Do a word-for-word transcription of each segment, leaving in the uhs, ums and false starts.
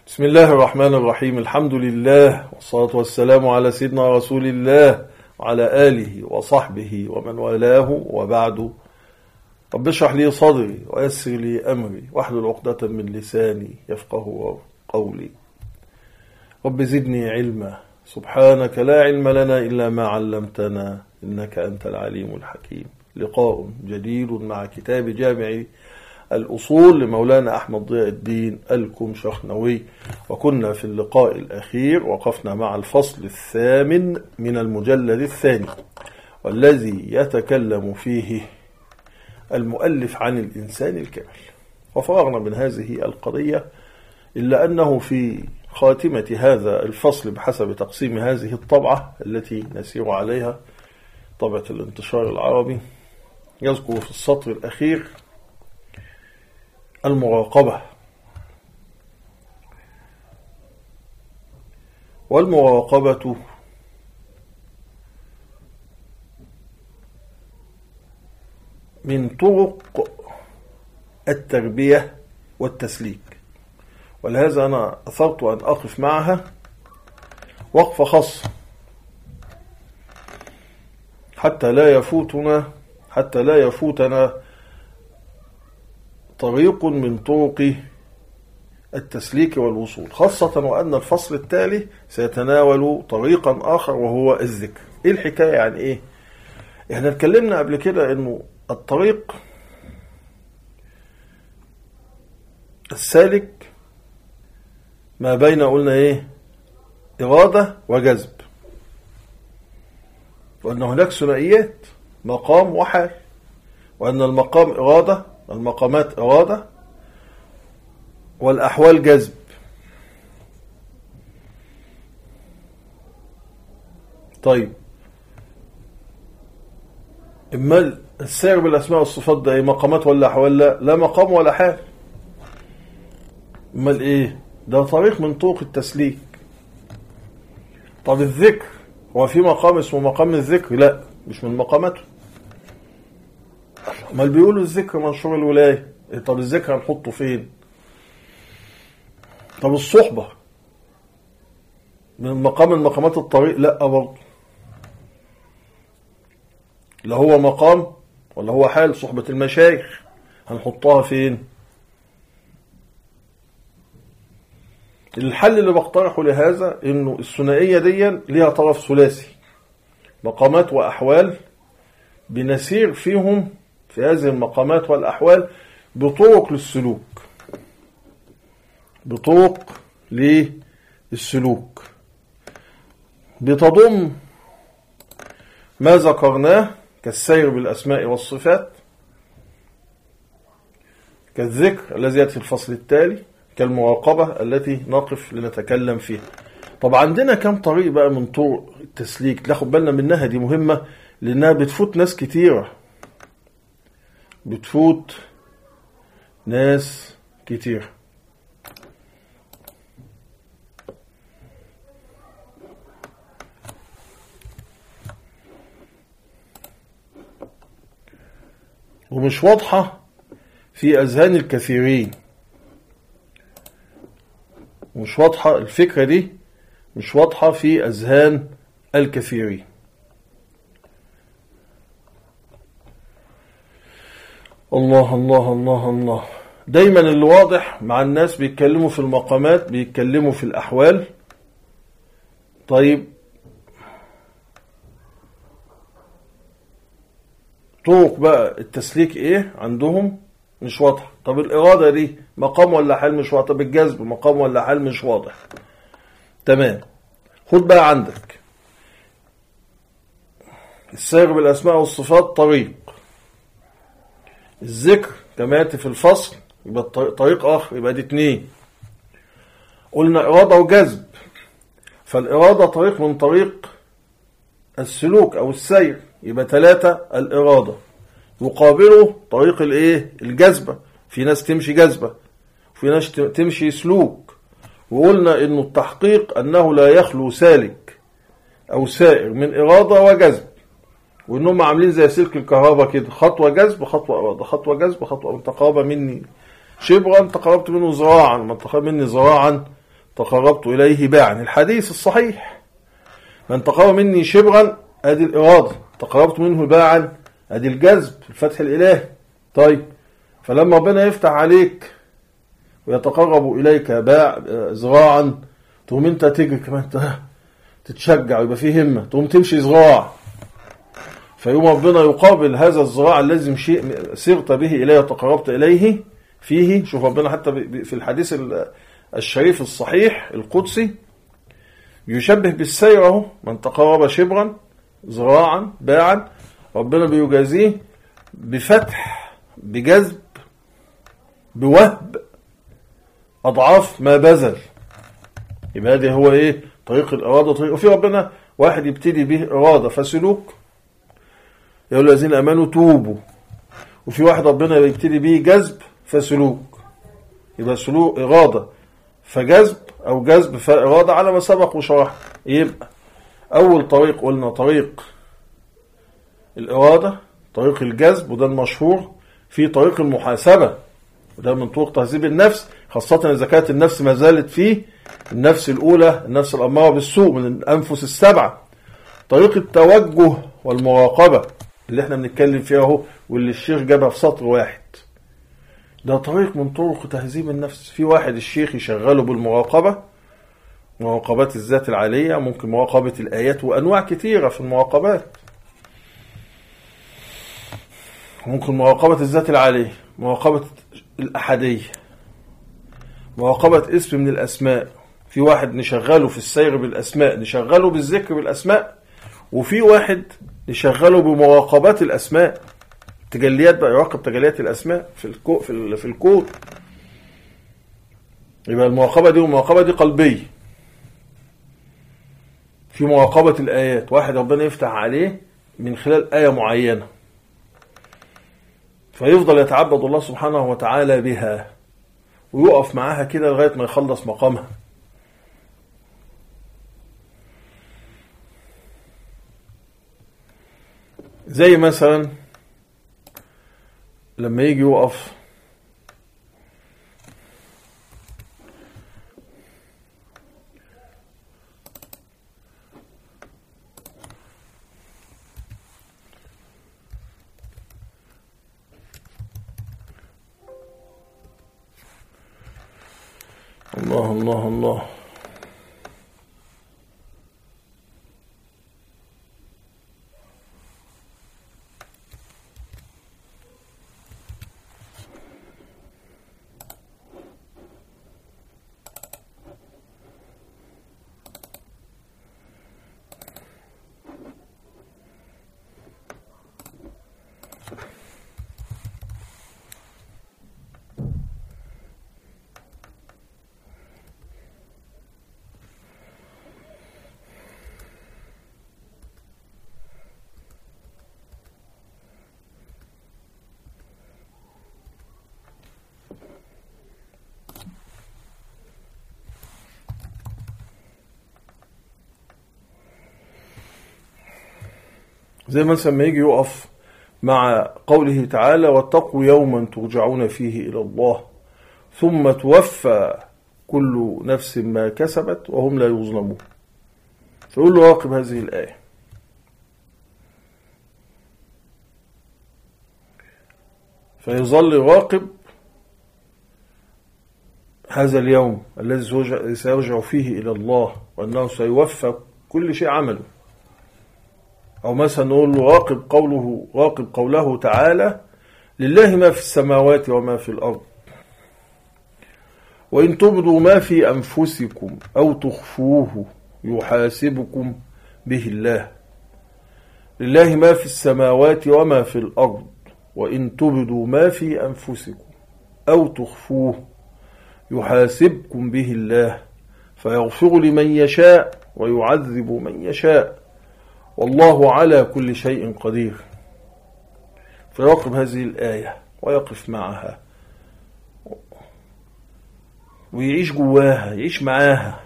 بسم الله الرحمن الرحيم. الحمد لله والصلاة والسلام على سيدنا رسول الله وعلى آله وصحبه ومن والاه، وبعد. رب اشرح لي صدري ويسر لي أمري واحلل عقدة من لساني يفقه قولي. رب زدني علما، سبحانك لا علم لنا إلا ما علمتنا إنك أنت العليم الحكيم. لقاء جديد مع كتاب جامع الأصول لمولانا أحمد ضياء الدين الكمشخنوي، وكنا في اللقاء الأخير وقفنا مع الفصل الثامن من المجلد الثاني، والذي يتكلم فيه المؤلف عن الإنسان الكامل. وفرغنا من هذه القضية، إلا أنه في خاتمة هذا الفصل بحسب تقسيم هذه الطبعة التي نسير عليها، طبعة الانتشار العربي، يذكر في السطر الأخير المراقبة. والمراقبة من طرق التربية والتسليك، ولهذا أنا أثرت أن أقف معها وقفة خاصة حتى لا يفوتنا حتى لا يفوتنا طريق من طرق التسليك والوصول، خاصة وأن الفصل التالي سيتناول طريقا آخر وهو الذكر. إيه الحكاية؟ يعني إيه؟ إحنا اتكلمنا قبل كده إنه الطريق السالك ما بين قلنا إيه؟ إرادة وجذب، وأن هناك ثنائيات مقام وحال، وأن المقام إرادة، المقامات إرادة، والأحوال جذب. طيب، إما السير بالأسماء والصفات ده إيه؟ مقامات ولا أحوال؟ لا لا مقام ولا حال. إما إيه؟ ده طريق من طرق التسليك. طب الذكر، هو في مقام اسمه مقام الذكر؟ لا، مش من مقاماته. ما اللي بيقولوا الذكر منشور الولاية. طب الذكر هنحطه فين؟ طب الصحبة من مقام من مقامات الطريق؟ لا برضه، لا هو مقام ولا هو حال. صحبة المشايخ هنحطها فين؟ الحل اللي بقترحه لهذا انه الثنائية دي ليها طرف ثلاثي، مقامات وأحوال، بنسير فيهم في هذه المقامات والأحوال بطرق للسلوك، بطرق للسلوك بتضم ما ذكرناه كالسير بالأسماء والصفات، كالذكر الذي يأتي في الفصل التالي، كالمراقبة التي نقف لنتكلم فيها. طب عندنا كم طريق بقى من طرق التسليك؟ ناخد بالنا منها، دي مهمة لأنها بتفوت ناس كتيرة، بتفوت ناس كتير. ومش واضحة في أذهان الكثيرين، مش واضحة الفكرة دي، مش واضحة في أذهان الكثيرين. الله الله الله الله. دايما اللي واضح مع الناس بيتكلموا في المقامات، بيتكلموا في الأحوال. طيب، طرق بقى التسليك ايه عندهم؟ مش واضحة. طب الإرادة دي مقام ولا حال؟ مش واضح. طب الجذب مقام ولا حال؟ مش واضح. تمام. خد بقى عندك السير بالأسماء والصفات طريق، الذكر كما يأتي في الفصل يبقى طريق آخر، يبقى دي اتنين. قلنا إرادة وجذب، فالإرادة طريق من طريق السلوك أو السير، يبقى ثلاثة الإرادة. يقابله طريق الإيه؟ الجذبة. في ناس تمشي جذبة وفي ناس تمشي سلوك. وقلنا إنه التحقيق أنه لا يخلو سالك أو سائر من إرادة وجذب، وإنهم عاملين زي سلك الكهرباء كده، خطوة جذب خطوة إرادة، خطوة جذب خطوة. من تقرب مني شبرا تقربت منه ذراعا، من تقرب مني ذراعا تقربت إليه باعا. الحديث الصحيح من تقرب مني شبرا أدي الإرادة، تقربت منه باعا أدي الجذب الفتح الإلهي. طيب فلما ربنا يفتح عليك ويتقرب إليك باع زراعا تقوم انت تجري كمان تتشجع ويبقى فيه همة تقوم تمشي زراع، فيوم ربنا يقابل هذا الزراع الذي شيء سرت به إليه وتقربت إليه فيه. شوف ربنا حتى في الحديث الشريف الصحيح القدسي يشبه بالسير اهو، من تقرب شبرا زراعا باعا ربنا بيجازيه بفتح بجذب بوهب أضعاف ما بذل. يبقى هذه هو إيه طريق الإرادة طريق. وفي ربنا واحد يبتدي به إرادة فسلوك يا أيها الذين آمنوا توبوا، وفي واحد ربنا يبتدي به جذب فسلوك. يبقى سلوك إرادة فجذب أو جذب فإرادة على ما سبق وشرح. يبقى أول طريق قلنا طريق الإرادة طريق الجذب وده المشهور، في طريق المحاسبة وده من طرق تهذيب النفس، خاصة إذا كانت النفس ما زالت فيه النفس الأولى النفس الأمارة بالسوء من الأنفس السبعة. طريق التوجه والمراقبة اللي احنا بنتكلم فيها اهو واللي الشيخ جابها في سطر واحد، ده طريق من طرق تهذيب النفس. في واحد الشيخ يشغله بالمراقبة، مراقبات الذات العالية، ممكن مراقبة الآيات وأنواع كثيرة في المراقبات، ممكن مراقبة الذات العالية، مراقبة الأحدية، مراقبة اسم من الأسماء. في واحد نشغله في السير بالأسماء نشغله بالذكر بالأسماء، وفي واحد نشغله بمراقبات الأسماء تجليات بقى يراقب تجليات الأسماء في الكو في في الكون. يبقى المراقبة دي والمراقبة دي قلبية. في مراقبة الآيات واحد ربنا يفتح عليه من خلال آية معينة فيفضل يتعبد الله سبحانه وتعالى بها ويقف معاها كده لغاية ما يخلص مقامها. زي مثلا لما يجي يقف الله الله الله زي مثلا ما يجي يقف مع قوله تعالى واتقوا يوما ترجعون فيه إلى الله ثم توفى كل نفس ما كسبت وهم لا يظلمون، فيقول له راقب هذه الآية. فيظل راقب هذا اليوم الذي سيرجع فيه إلى الله وأنه سيوفى كل شيء عمله. أو مثلا نقول له راقب قوله راقب قوله تعالى لله ما في السماوات وما في الأرض وإن تبدوا ما في أنفسكم أو تخفوه يحاسبكم به الله. لله ما في السماوات وما في الأرض وإن تبدوا ما في أنفسكم أو تخفوه يحاسبكم به الله فيغفر لمن يشاء ويعذب من يشاء والله على كل شيء قدير. فيراقب هذه الآية ويقف معها ويعيش جواها يعيش معاها،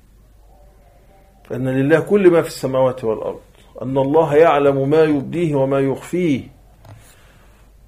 فإن لله كل ما في السماوات والأرض، أن الله يعلم ما يبديه وما يخفيه،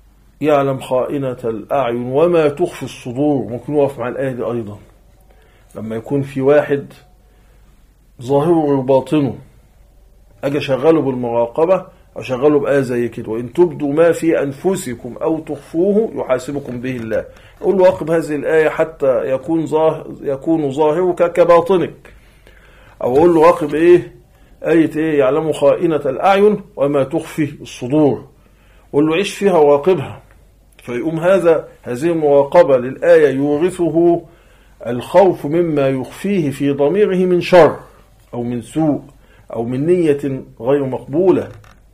يعلم خائنة الأعين وما تخفي الصدور. ممكن يقف مع الآية دي أيضا لما يكون في واحد ظاهره وباطنه أجي أشغله بالمراقبة، أشغله بآية زي كده: وإن تبدوا ما في أنفسكم أو تخفوه يحاسبكم به الله. أقول له أقب هذه الآية حتى يكون ظاهر يكون ظاهرك كباطنك. أو أقول له أقب إيه آية إيه: يعلم خائنة الأعين وما تخفي الصدور. أقول له عيش فيها وراقبها. فيقوم هذا هذه المراقبة للآية يورثه الخوف مما يخفيه في ضميره من شر أو من سوء أو من نية غير مقبولة،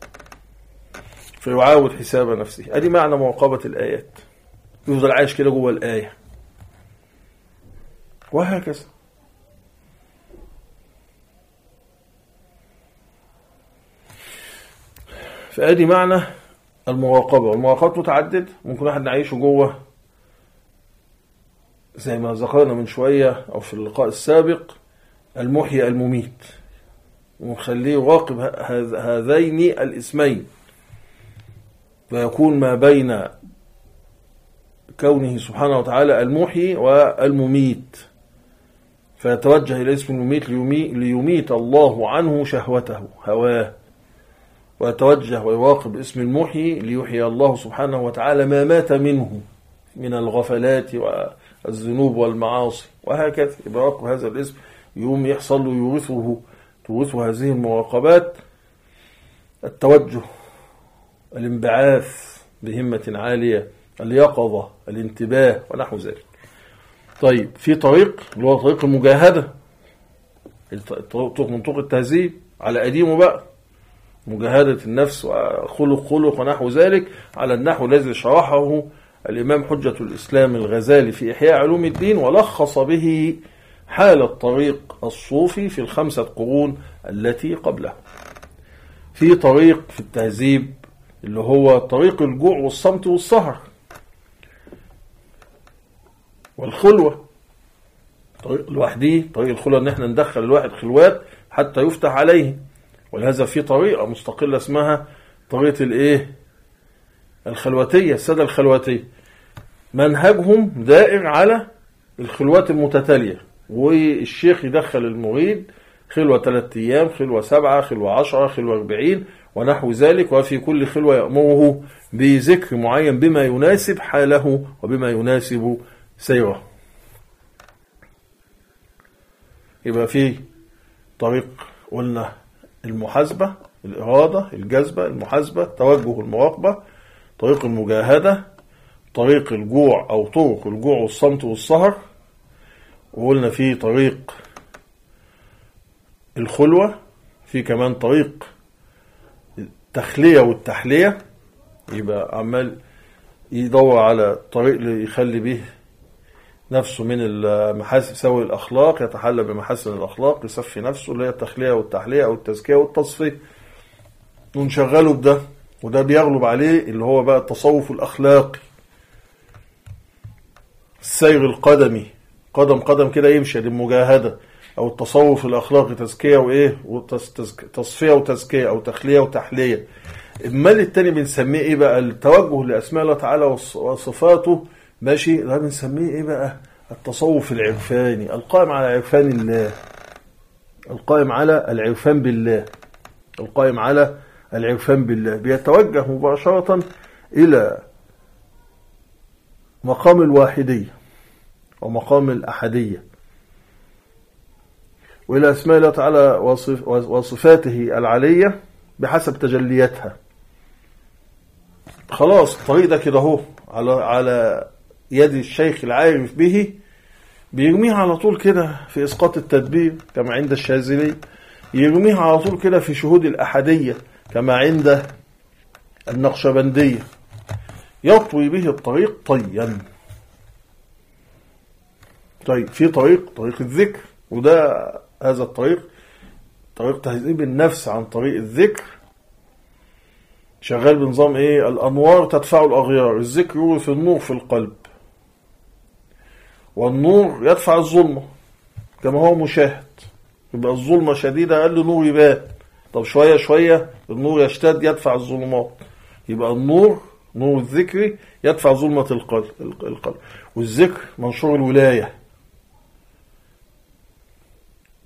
فيعاود حساب نفسه. أدي معنى مراقبة الآيات، يفضل عايش كده جوه الآية، وهكذا. فأدي معنى المراقبة. والمراقبة متعدد، ممكن واحد نعيشه جوه زي ما ذكرنا من شوية أو في اللقاء السابق المحيي المميت، ونخليه يراقب هذين الاسمين، فيكون ما بين كونه سبحانه وتعالى المحيي والمميت، فيتوجه إلى اسم المميت ليميت الله عنه شهوته هواه، ويتوجه ويراقب اسم المحيي ليحيي الله سبحانه وتعالى ما مات منه من الغفلات والذنوب والمعاصي، وهكذا. يبقى يراقب هذا الاسم، يوم يحصل له يورثه تورثه هذه المراقبات التوجه، الانبعاث بهمة عالية، اليقظة، الانتباه ونحو ذلك. طيب، في طريق اللي هو طريق المجاهدة، من طرق التهذيب على قديمه بقى، مجاهدة النفس وخلق خلق ونحو ذلك، على النحو الذي شرحه الإمام حجة الإسلام الغزالي في إحياء علوم الدين، ولخص به حال الطريق الصوفي في الخمسة قرون التي قبله. في طريق في التهذيب اللي هو طريق الجوع والصمت والسهر والخلوة. طريق لوحده، طريق الخلوة ان احنا ندخل الواحد خلوات حتى يفتح عليه، ولهذا في طريقة مستقلة اسمها طريقة الايه الخلوتية، السادة الخلوتية، منهجهم دائر على الخلوات المتتالية، والشيخ يدخل المريد خلوة ثلاثة أيام، خلوة سبعة، خلوة عشرة، خلوة أربعين ونحو ذلك، وفي كل خلوة يأمره بذكر معين بما يناسب حاله وبما يناسب سيره. يبقى في طريق قلنا المحاسبة، الإرادة، الجذبة، المحاسبة، توجه المراقبة، طريق المجاهدة، طريق الجوع أو طرق الجوع والصمت والسهر، وقلنا في طريق الخلوة، في كمان طريق التخلية والتحلية، يبقى عمال يدور على طريق اللي يخلي به نفسه من المحاسن سوي الأخلاق، يتحلى بمحاسن الأخلاق، يصفي نفسه، اللي هي التخلية والتحلية أو التزكية والتصفية، ونشغله بده، وده بيغلب عليه اللي هو بقى التصوف الأخلاقي، السير القدمي، قدم قدم كده يمشي للمجاهدة، أو التصوف الأخلاقي، تزكية وإيه وتصفية وتزكية، أو تخلية وتحلية. المال التاني بنسميه إيه بقى؟ التوجه لأسماء الله تعالى وصفاته، ماشي، ده بنسميه إيه بقى؟ التصوف العرفاني، القائم على عرفان الله، القائم على العرفان بالله، القائم على العرفان بالله، بيتوجه مباشرة إلى مقام الواحدية ومقام الأحدية، وإلى أسماء الله تعالى وصفاته العلية بحسب تجلياتها. خلاص الطريق ده كده هو على على يد الشيخ العارف به، بيرميها على طول كده في إسقاط التدبير كما عند الشاذلي، يرميها على طول كده في شهود الأحدية كما عند النقشبندية، يطوي به الطريق طيا. طيب، في طريق طريق الذكر، وده هذا الطريق طريق تهذيب النفس عن طريق الذكر، شغال بنظام ايه؟ الانوار تدفع الاغيار، الذكر يورث النور في القلب، والنور يدفع الظلمة كما هو مشاهد، يبقى الظلمة شديدة أقل نور يبان، طب شوية شوية النور يشتد يدفع الظلمات، يبقى النور نور الذكر يدفع ظلمة القلب القلب والذكر منشور الولاية،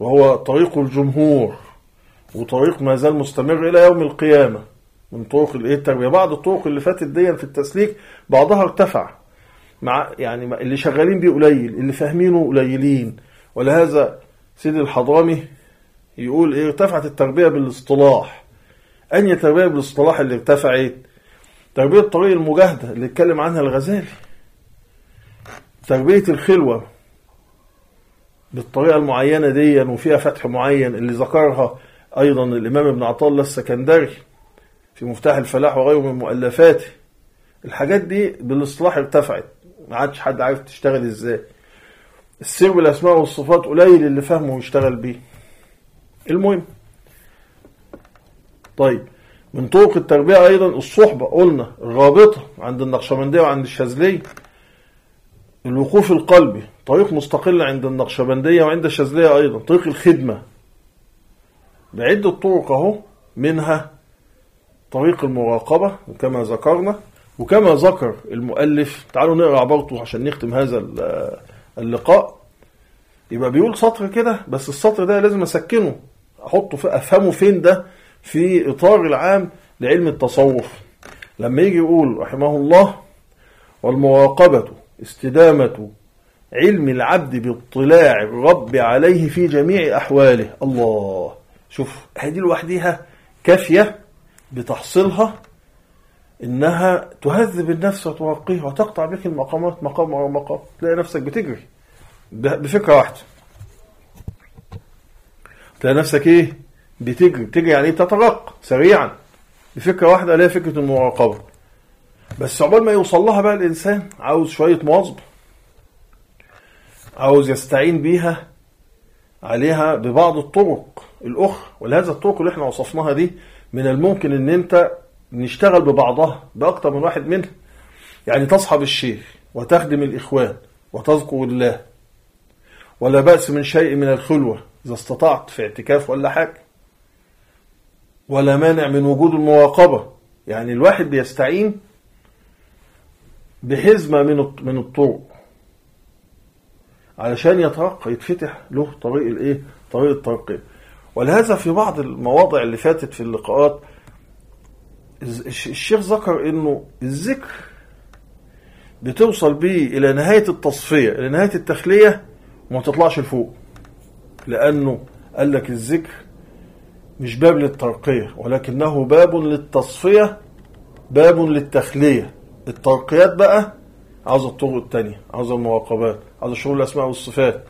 وهو طريق الجمهور وطريق ما زال مستمر إلى يوم القيامة من طرق التربية. بعض الطرق اللي فاتت دي في التسليك بعضها ارتفع، مع يعني اللي شغالين بيه قليل، اللي فاهمينه قليلين. ولهذا سيدي الحضرمي يقول إيه؟ ارتفعت التربية بالاصطلاح. أنهي تربية بالاصطلاح اللي ارتفعت؟ تربية طريق المجاهدة اللي اتكلم عنها الغزالي، تربية الخلوة بالطريقة المعينة دي وفيها فتح معين اللي ذكرها أيضا الإمام ابن عطاء الله السكندري في مفتاح الفلاح وغيره من مؤلفاته. الحاجات دي بالاصطلاح ارتفعت، ما عادش حد عارف تشتغل ازاي. السير بالأسماء والصفات قليل اللي فهمه ويشتغل بيه. المهم، طيب من طرق التربية أيضا الصحبة، قلنا الرابطة عند النقشبندية وعند الشاذلية. الوقوف القلبي طريق مستقل عند النقشبندية وعند الشاذلية أيضا. طريق الخدمة بعدة طرق اهو، منها طريق المراقبة وكما ذكرنا، وكما ذكر المؤلف. تعالوا نقرأ عبارته عشان نختم هذا اللقاء. يبقى بيقول سطر كده، بس السطر ده لازم أسكنه، أحطه في أفهمه فين ده في إطار العام لعلم التصوف. لما يجي يقول رحمه الله: والمراقبة استدامة علم العبد باطلاع الرب عليه في جميع أحواله. الله، شوف هذه لوحدها كافية بتحصيلها إنها تهذب النفس وترقيها وتقطع بك المقامات مقام ورا مقام. تلاقي نفسك بتجري بفكرة واحدة، تلاقي نفسك إيه؟ بتجري بتجري يعني إيه؟ تترقى سريعا بفكرة واحدة، اللي هي فكرة المراقبة. بس عقبال ما يوصل لها بقى الإنسان عاوز شوية مواظبة، عاوز يستعين بيها عليها ببعض الطرق الأخرى. ولهذا الطرق اللي احنا وصفناها دي من الممكن ان انت نشتغل ببعضها بأكتر من واحد منها. يعني تصحب الشيخ وتخدم الإخوان وتذكر الله، ولا بأس من شيء من الخلوة إذا استطعت في اعتكاف ولا حاجة، ولا مانع من وجود المراقبة. يعني الواحد بيستعين بحزمة من من الطرق علشان يترقى، يتفتح له طريق الايه؟ طريق الترقية. ولهذا في بعض المواضع اللي فاتت في اللقاءات الشيخ ذكر انه الذكر بتوصل بيه الى نهاية التصفية، الى نهاية التخلية، وما تطلعش لفوق. لانه قال لك الذكر مش باب للترقية، ولكنه باب للتصفية، باب للتخلية. الترقيات بقى عاوز الطرق التانية، عاوز المراقبات، عاوز شغل الأسماء والصفات.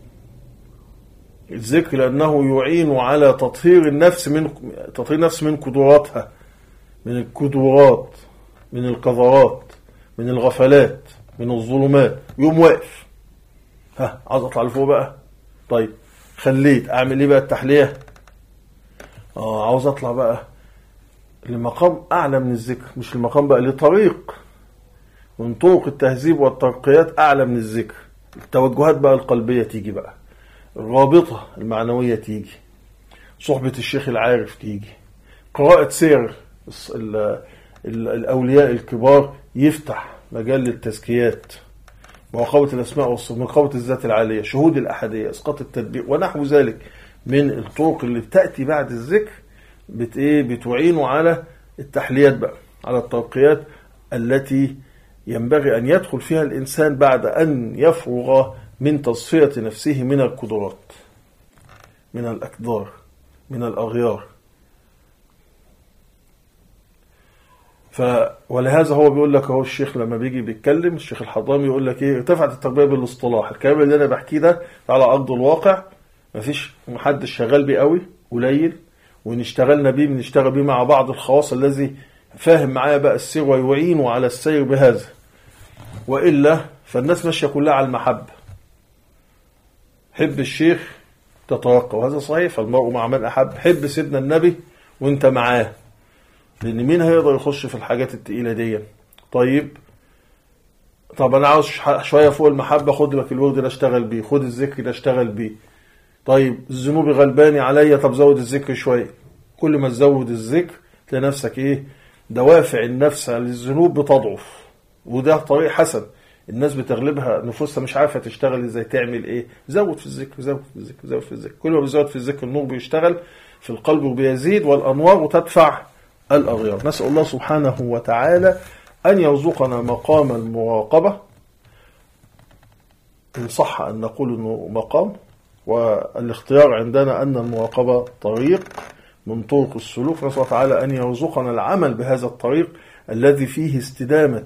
الذكر لأنه يعين على تطهير النفس من تطهير النفس من قدراتها، من الكدورات، من القذرات، من الغفلات، من الظلمات. يوم واقف، ها عاوز أطلع لفوق بقى. طيب خليت أعمل إيه بقى؟ التحلية. آه عاوز أطلع بقى لمقام أعلى من الذكر، مش المقام بقى لطريق من طرق التهذيب والترقيات أعلى من الذكر. التوجهات بقى القلبية تيجي بقى، الرابطة المعنوية تيجي، صحبة الشيخ العارف تيجي، قراءة سير الأولياء الكبار يفتح مجال للتزكيات، مراقبة الأسماء والصفات، مراقبة الذات العالية، شهود الأحدية، إسقاط التدبير ونحو ذلك من الطرق اللي بتأتي بعد الذكر. بت ايه بتعينوا على التحليات بقى، على الترقيات التي ينبغي أن يدخل فيها الإنسان بعد أن يفرغ من تصفية نفسه من القدرات، من الأكدار، من الأغيار. ف ولهذا هو بيقول لك اهو الشيخ لما بيجي بيتكلم، الشيخ الحضرمي يقول لك ايه؟ ارتفعت التربية بالاصطلاح. الكلام اللي انا بحكيه ده على أرض الواقع، مفيش محدش شغال بيه قوي، قليل، ونشتغلنا بيه بنشتغل بيه مع بعض الخواص الذي فاهم معايا بقى السير ويعينوا على السير بهذا. وإلا فالناس ماشية كلها على المحبة، حب الشيخ تترقى، وهذا صحيح، فالمرء مع من أحب. حب سيدنا النبي وانت معاه، لأن مين هيقدر يخش في الحاجات التقيلة دي؟ طيب طب أنا عاوز شوية فوق المحبة، خد لك الورد ده اشتغل بيه، خد الذكر ده اشتغل بيه. طيب الذنوب غلباني عليا، طب زود الذكر شوية. كل ما تزود الذكر تلاقي نفسك ايه؟ دوافع النفس على الذنوب بتضعف. وده طريق حسن، الناس بتغلبها نفوسها مش عارفة تشتغل ازاي، تعمل ايه؟ زود في الذكر، زود في الذكر، زود في الذكر. كل ما بيزود في الذكر النور بيشتغل في القلب وبيزيد، والأنوار تدفع الأغيار. نسأل الله سبحانه وتعالى أن يرزقنا مقام المراقبة، إن صح أن نقول أنه مقام، والاختيار عندنا أن المراقبة طريق من طرق السلوك. نسأل الله تعالى أن يرزقنا العمل بهذا الطريق الذي فيه استدامة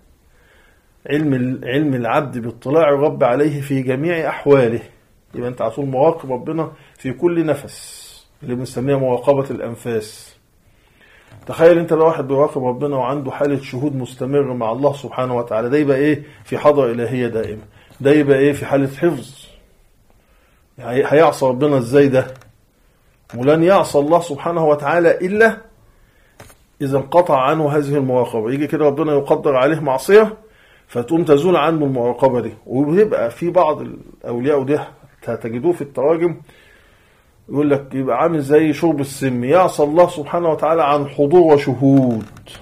علم علم العبد باطلاع الرب عليه في جميع أحواله. يبقى أنت على طول مراقب ربنا في كل نفس، اللي بنسميها مراقبة الأنفاس. تخيل أنت لو واحد بيراقب ربنا وعنده حالة شهود مستمر مع الله سبحانه وتعالى، ده يبقى إيه؟ في حضرة إلهية دائمة. ده يبقى إيه؟ في حالة حفظ. يعني هيعصى ربنا إزاي ده؟ ولن يعصى الله سبحانه وتعالى إلا إذا انقطع عنه هذه المراقبة. يجي كده ربنا يقدر عليه معصية فتقوم تزول عنه المراقبة دي. ويبقى في بعض الأولياء، وده هتجدوه في التراجم، يقول لك يبقى عامل زي شرب السم، يعصى الله سبحانه وتعالى عن حضور وشهود.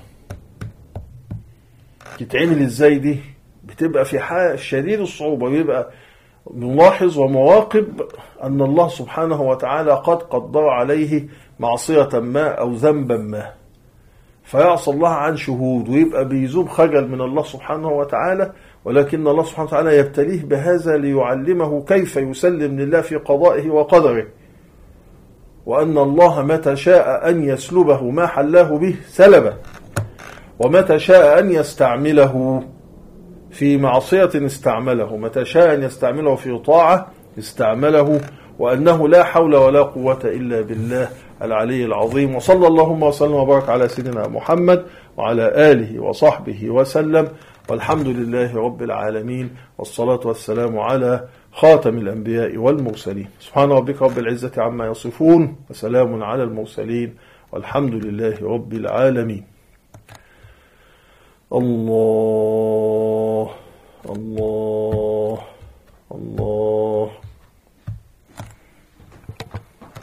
تتعمل ازاي دي؟ بتبقى في حال شديد الصعوبة، بيبقى ملاحظ ومواقب أن الله سبحانه وتعالى قد قدر عليه معصية ما أو ذنبا ما، فيعصى الله عن شهود، ويبقى بيذوب خجل من الله سبحانه وتعالى. ولكن الله سبحانه وتعالى يبتليه بهذا ليعلمه كيف يسلم لله في قضائه وقدره، وأن الله متى شاء أن يسلبه ما حلاه به سلبه، ومتى شاء أن يستعمله في معصية استعمله، متى شاء أن يستعمله في طاعة استعمله، وأنه لا حول ولا قوة إلا بالله العلي العظيم. وصلى اللهم وسلم وبارك على سيدنا محمد وعلى آله وصحبه وسلم، والحمد لله رب العالمين، والصلاة والسلام على خاتم الأنبياء والمرسلين. سبحان ربك رب العزة عما يصفون، وسلام على المرسلين، والحمد لله رب العالمين. الله الله.